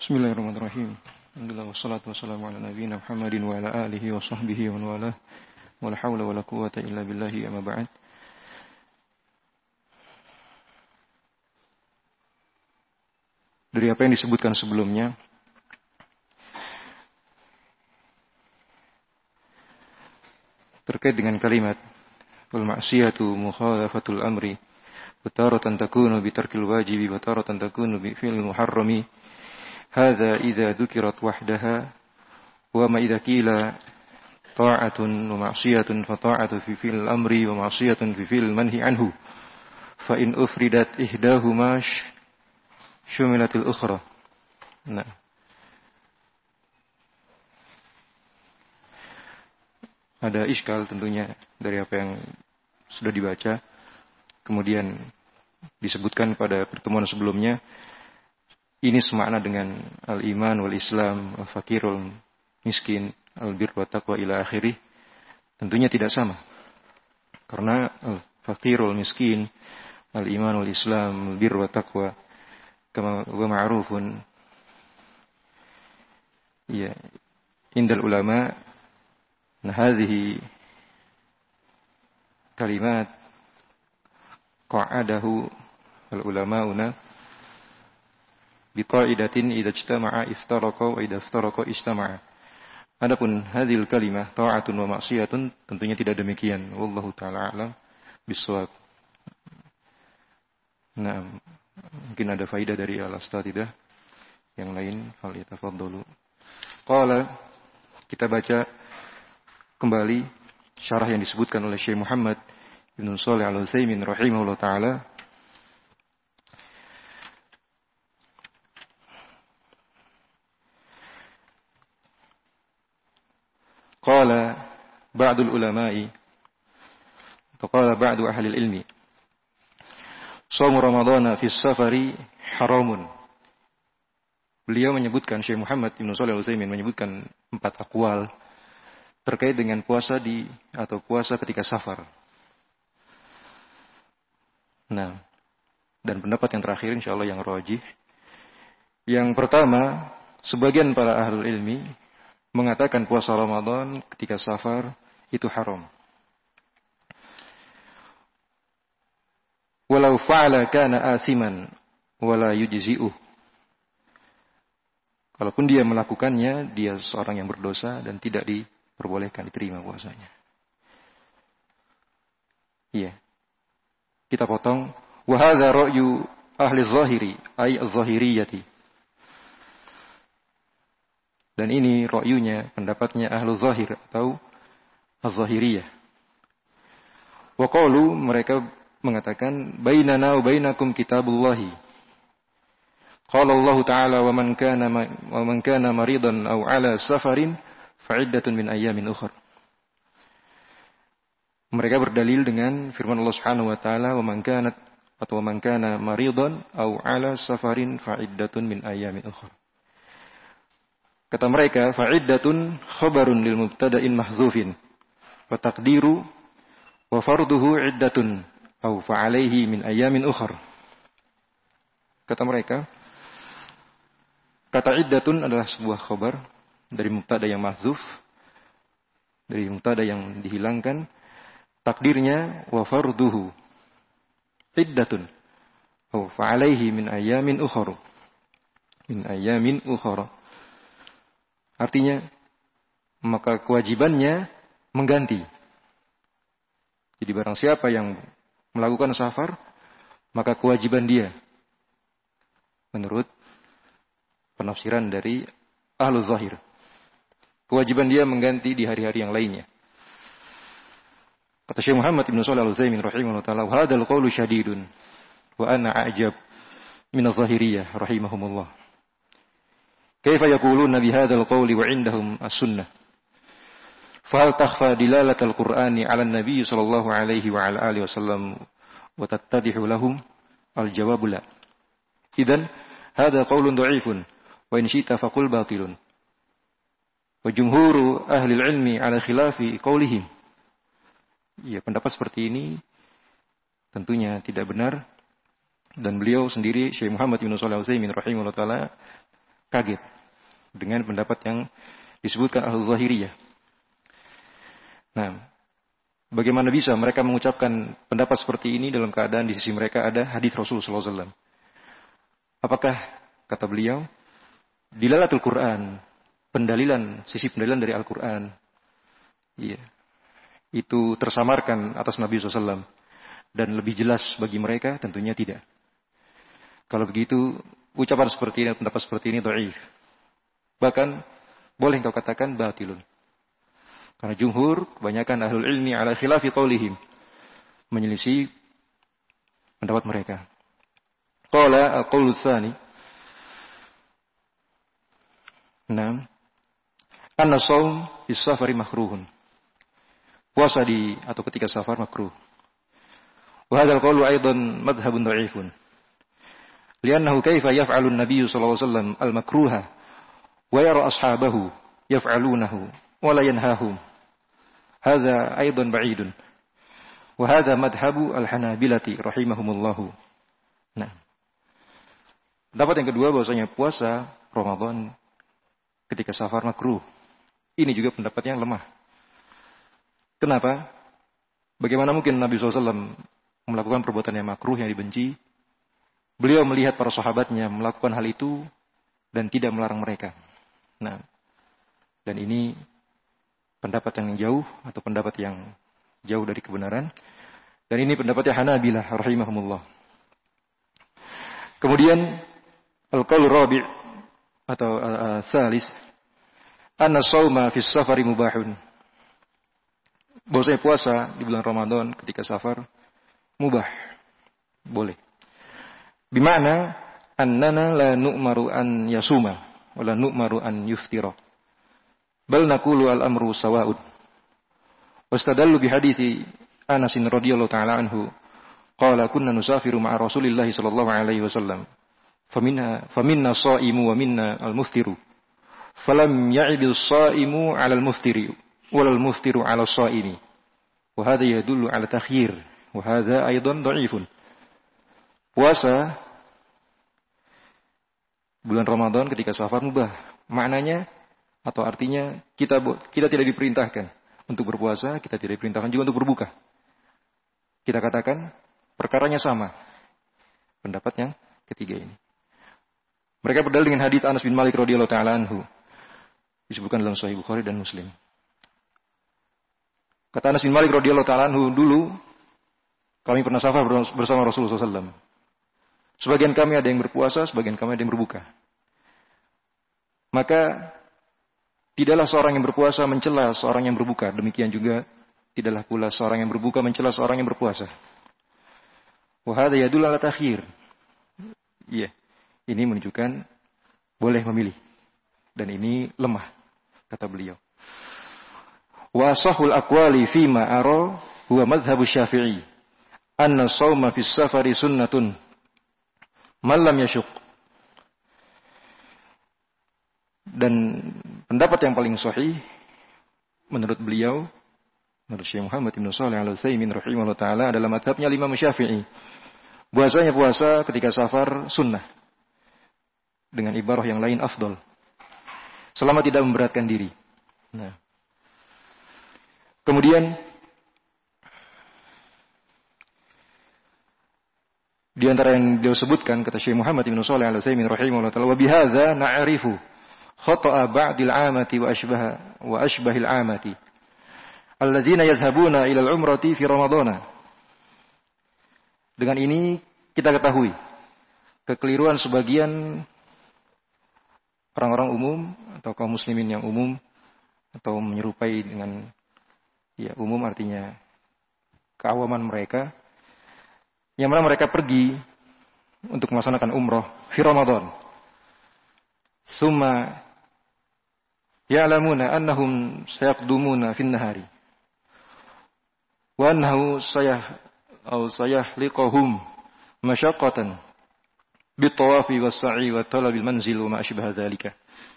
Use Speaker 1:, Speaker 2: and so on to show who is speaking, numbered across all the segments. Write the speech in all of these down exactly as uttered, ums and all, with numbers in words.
Speaker 1: Bismillahirrahmanirrahim. Alhamdulillah wassalatu wassalamu ala nabiyyina Muhammadin wa ala alihi wa sahbihi wa man walah. Wala haula wala quwwata illa billahi amma ba'd. Dari apa yang disebutkan sebelumnya, terkait dengan kalimat wal ma'siyatu mukhalafatul amri wa taratan takunu bi tarkil wajibi wa taratan takunu bi fi'lil muharrami. Hadza idza dzukirat wahdaha wa ma idza qila ta'atun wa ma'siyatun fa ta'atu fi fi'l amri wa ma'siyatun fi fi'l manhi anhu fa in ufridat ihdahuma syumilatil ukhra. Nah, ada iskal tentunya dari apa yang sudah dibaca, kemudian disebutkan pada pertemuan sebelumnya. Ini semakna dengan al-iman wal islam, al-fakirul miskin, al-bir wa taqwa ila akhirih. Tentunya tidak sama. Karena al-fakirul miskin, al-iman wal islam, al-bir wa taqwa kama huwa ma'rufun ya indal ulama. Nah, hadhihi kalimat qa'adahu al-ulama'una biqaidatin idza ijtama'a iftaraqa wa idza iftaraqa ijtama'a. Adapun hadhil kalimah ta'atun wa ma'siyatun tentunya tidak demikian. Wallahu taala a'lam bissawab. Nah, mungkin ada faidah dari al-astatidah yang lain, fal yatafaddalu. Qala, kita baca kembali syarah yang disebutkan oleh Syekh Muhammad Ibn Shalih Al-Utsaimin rahimahullah taala. Qala ba'dul ulama'i atau qala ba'du ahli ilmi shaum ramadhana fi safari haramun. Beliau menyebutkan, Syekh Muhammad Ibn Shalih Al-Utsaimin menyebutkan empat aqwal terkait dengan puasa di atau puasa ketika safar. Nah, dan pendapat yang terakhir insyaallah yang rajih. Yang pertama, sebagian para ahlul ilmi mengatakan puasa Ramadan ketika safar itu haram. Walau fa'ala kana asiman wala yujzi'uh. Kalaupun dia melakukannya, dia seorang yang berdosa dan tidak diperbolehkan diterima puasanya. Iya. Kita potong wa hadza ra'yu ahli zahiri ay az-zahiriyati. Dan ini ra'yunya, pendapatnya ahlu zahir atau az-zahiriyah. Wa qalu, mereka mengatakan bainana wa bainakum kitabullahi. Qala Allah Ta'ala wa man kana wa man kana maridan aw ala safarin fa'iddatun min ayyamin ukhra. Mereka berdalil dengan firman Allah Subhanahu wa taala wa man kana atau wa man kana maridan aw ala safarin fa'iddatun min ayyamin ukhra. Kata mereka, fa'iddatun khabarun lil mubtada'in mahzufin wa taqdiru wa farduhu iddatun aw fa'alaihi min ayamin ukhar. Kata mereka, kata iddatun adalah sebuah khabar dari mubtada yang mahzuf, dari mubtada yang dihilangkan, takdirnya wa farduhu iddatun aw fa'alaihi min ayamin ukhar. Min ayamin ukhar. Artinya, maka kewajibannya mengganti. Jadi barang siapa yang melakukan safar, maka kewajiban dia, menurut penafsiran dari ahlu zahir, kewajiban dia mengganti di hari-hari yang lainnya. Kata Syekh Muhammad Ibn Shalih Al-Utsaimin rahimahullah ta'ala, wa hadzal qawlu syadidun wa ana a'jab min az-zahiriyah rahimahumullah. Kaifa yaquluna bihadzal qawli wa 'indahum as-sunnah? Fa hal takhfa dilalatul Qur'ani 'ala an-nabi sallallahu alaihi wa ala alihi wasallam wa tattadihu lahum? Al-jawabu la. Idzan hadza qawlun dha'ifun wa in syi'ta faqul batilun. Wa jumhuru ahli al-'ilmi 'ala khilafi qawlihim. Ya, pendapat seperti ini tentunya tidak benar, dan beliau sendiri Syekh Muhammad bin Shalih Al-Utsaimin rahimahullah taala kaget dengan pendapat yang disebutkan Ahlul Zahiriyah. Nah, bagaimana bisa mereka mengucapkan pendapat seperti ini dalam keadaan di sisi mereka ada hadis Rasulullah sallallahu alaihi wasallam? Apakah, kata beliau, dilalatul Quran, pendalilan, sisi pendalilan dari Al-Quran, iya, itu tersamarkan atas Nabi sallallahu alaihi wasallam dan lebih jelas bagi mereka? Tentunya tidak. Kalau begitu, ucapan seperti ini, pendapat seperti ini dhaif. Bahkan boleh engkau katakan batilun. Karena jumhur, kebanyakan ahlul ilmi ala khilafi qaulihim, menyelisih pendapat mereka. Qala al-qaulu tsani, Naam, anna shaum fi safari makruhun. Puasa di atau ketika safar makruh. Wa hadzal qaulu aidan madhhabun dha'ifun. Li'annahu kaifa yaf'alu an-nabiy sallallahu alaihi wasallam al-makruha wa yara ashabahu yaf'alunahu wa la yanhahum. Hadza aidan ba'idun. Wa hadza madhhabu al-Hanabilati rahimahumullahu. Nah. Pendapat yang kedua bahwasanya puasa Ramadan ketika safar makruh. Ini juga pendapat yang lemah. Kenapa? Bagaimana mungkin Nabi shallallahu alaihi wasallam melakukan perbuatan yang makruh, yang dibenci? Beliau melihat para sahabatnya melakukan hal itu dan tidak melarang mereka. Nah, dan ini pendapat yang jauh atau pendapat yang jauh dari kebenaran. Dan ini pendapatnya Hanabilah rahimahumullah. Kemudian al-qaul rabi' atau uh, salis, anna shauma fi safari mubahun. Bahwasanya puasa di bulan Ramadan ketika safar mubah, boleh. Bimana annana la nu'maru an yasuma wa la nu'maru an yuftira. Bal naqulu al-amru sawa'un. Wastadallu bi hadithi Anas radhiyallahu ta'ala anhu qala kunna nusafiru ma'a Rasulillah sallallahu alaihi wasallam. Faminna faminna shaimu wa minna al-muftiru. Falam ya'ibil shaimu 'ala al-muftiri wal muftiru 'ala shaimi. Wa hadha yadullu 'ala takhyir wa hadha aidan dha'ifun. Puasa bulan Ramadan ketika safar mubah. Maknanya atau artinya kita kita tidak diperintahkan untuk berpuasa, kita tidak diperintahkan juga untuk berbuka. Kita katakan perkaranya sama. Pendapat yang ketiga ini. Mereka berdalil dengan hadits Anas bin Malik radhiyallahu taala anhu. Disebutkan dalam Sahih Bukhari dan Muslim. Kata Anas bin Malik radhiyallahu taala anhu, dulu kami pernah safar bersama Rasulullah sallallahu alaihi wasallam. Sebagian kami ada yang berpuasa, sebagian kami ada yang berbuka. Maka tidaklah seorang yang berpuasa mencela seorang yang berbuka. Demikian juga tidaklah pula seorang yang berbuka mencela seorang yang berpuasa. Wa hadza yadullu ala takhir. Iya. Ini menunjukkan boleh memilih. Dan ini lemah, kata beliau. Wa sahul aqwali fima ara huwa madhhabu Syafi'i. Anna shauma fis safari sunnatun man lam yashuq. Dan pendapat yang paling sahih menurut beliau, menurut Syekh Muhammad bin Shalih Al-Utsaimin rahimahullah taala adalah mazhabnya Imam Syafi'i. Puasanya puasa ketika safar sunnah. Dengan ibarah yang lain afdal. Selama tidak memberatkan diri. Nah. Kemudian di antara yang beliau sebutkan kata Syekh Muhammad bin Shalih Al-Utsaimin rahimahullah taala, wa bihadza na'rifu khata'a ba'dil 'amati wa ashbaha wa ashbahil 'amati alladzina yadhhabuna ila al-umrati fi ramadhana. Dengan ini kita ketahui kekeliruan sebagian orang-orang umum atau kaum muslimin yang umum atau menyerupai dengan ya umum artinya keawaman mereka yang mana mereka pergi untuk melaksanakan umroh fi Ramadan. Summa ya'lamuna annahum sayaqdumuna fin nahari wa annahu sayah aw sayahliquhum masyaqqatan bitawafi was-sa'i wa talabil manzil wa ma asbaha dzalika.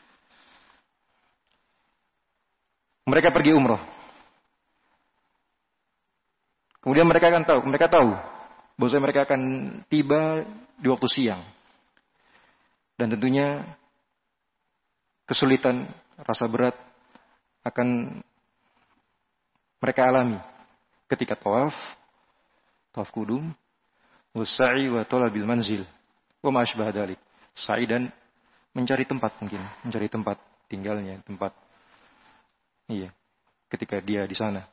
Speaker 1: Mereka pergi umrah. Kemudian mereka akan tahu, mereka tahu bahwa mereka akan tiba di waktu siang. Dan tentunya kesulitan, rasa berat akan mereka alami ketika tawaf, tawaf kudum, wassa'i wa talabil manzil, wa ma asbah dzalik. Sa'i dan mencari tempat mungkin, mencari tempat tinggalnya, tempat iya, ketika dia di sana.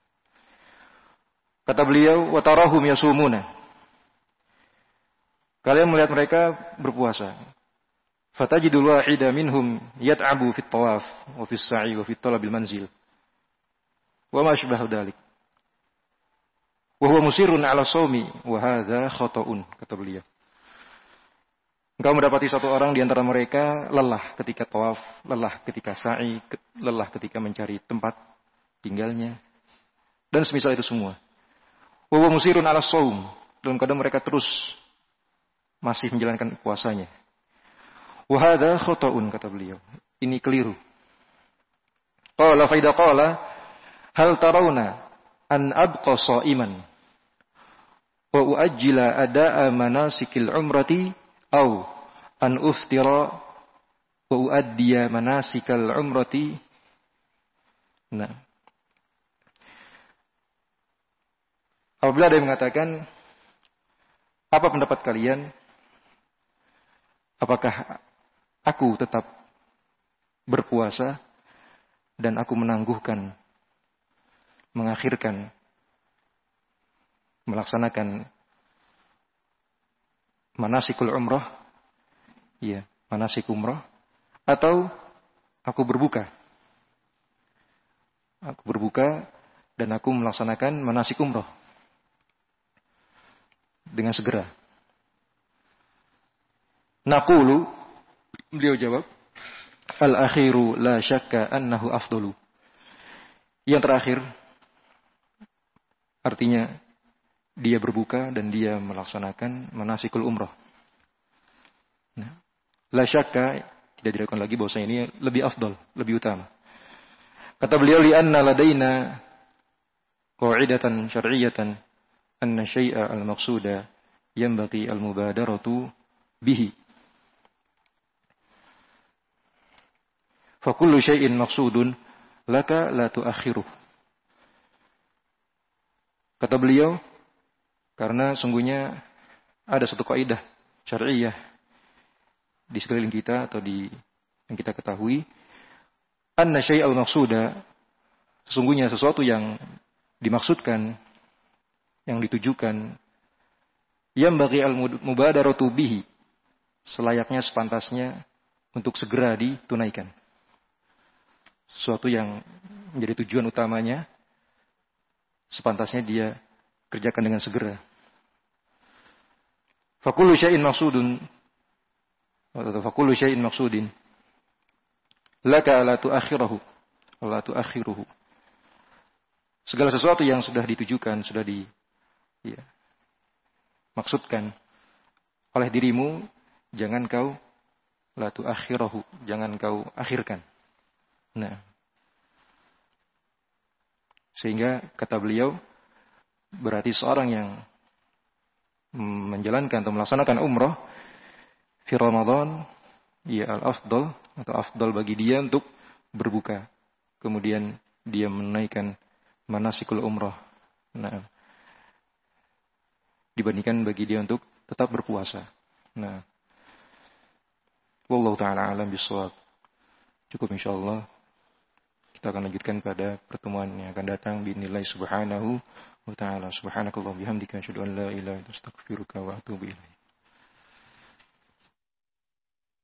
Speaker 1: Kata beliau, wa tarahum yasumuna. Kalian melihat mereka berpuasa. Fatajidul wahida minhum yat'abu fit tawaf wa fis sa'i wa fit talabil manzil. Wa ma asbahu dzalik. Wa huwa musirrun 'ala shaumi wa hadza khata'un, kata beliau. Engkau mendapati satu orang di antara mereka lelah ketika tawaf, lelah ketika sa'i, lelah ketika mencari tempat tinggalnya dan semisal itu semua. Wa huwa musirrun 'ala shaum, dalam keadaan mereka terus masih menjalankan puasanya. Wa hadza khata'un, kata beliau. Ini keliru. Qala fa idza qala hal tarawna an abqa sha'iman wa uajjila ada'a manasikil umrati aw an uftira wa uaddiya manasikal umrati. Nah, apabila ada yang mengatakan, apa pendapat kalian? Apakah aku tetap berpuasa dan aku menangguhkan, mengakhirkan, melaksanakan manasikul umrah, iya, manasik umrah, atau aku berbuka, aku berbuka dan aku melaksanakan manasik umrah dengan segera. Naqulu, beliau jawab, al-akhiru la syakka annahu afdalu. Yang terakhir, artinya dia berbuka dan dia melaksanakan manasikul umrah. Nah, la syakka, tidak diragukan lagi bahwasanya ini lebih afdal, lebih utama. Kata beliau, li'anna ladaina qa'idatan syar'iyyatan anna syai'a al-maqsuda yanbaghi al-mubadaratu bihi. Fa kullu syai'in maqsudun laka la tu'akhiruh. Kata beliau, karena sungguhnya ada satu kaidah syar'iyyah di sekeliling kita atau di yang kita ketahui, anna syai'al maqsuda, sesungguhnya sesuatu yang dimaksudkan, yang ditujukan, yang bagi al-mubadaratu bihi, selayaknya sepantasnya untuk segera ditunaikan. Sesuatu yang menjadi tujuan utamanya, sepantasnya dia kerjakan dengan segera. Fa kullu syai'in maqsudun atau fa kullu syai'in maqsudin laka la tu'akhirahu la tu'akhiruhu. Segala sesuatu yang sudah ditujukan, sudah di ya, maksudkan oleh dirimu, jangan kau la tu'akhirahu, jangan kau akhirkan. Nah, sehingga kata beliau, berarti seorang yang menjalankan atau melaksanakan umrah fi Ramadan, ya al-afdal atau afdal bagi dia untuk berbuka. Kemudian dia menunaikan manasikul umrah. Nah, dibandingkan bagi dia untuk tetap berpuasa. Nah, wallahu ta'ala alam bisawab. Cukup insyaallah. Kita akan lanjutkan pada pertemuan yang akan datang biidznillah subhanahu wa ta'ala. Subhanakallahumma bihamdika asyhadu an la ilaha illa anta astaghfiruka wa atubu ilaik.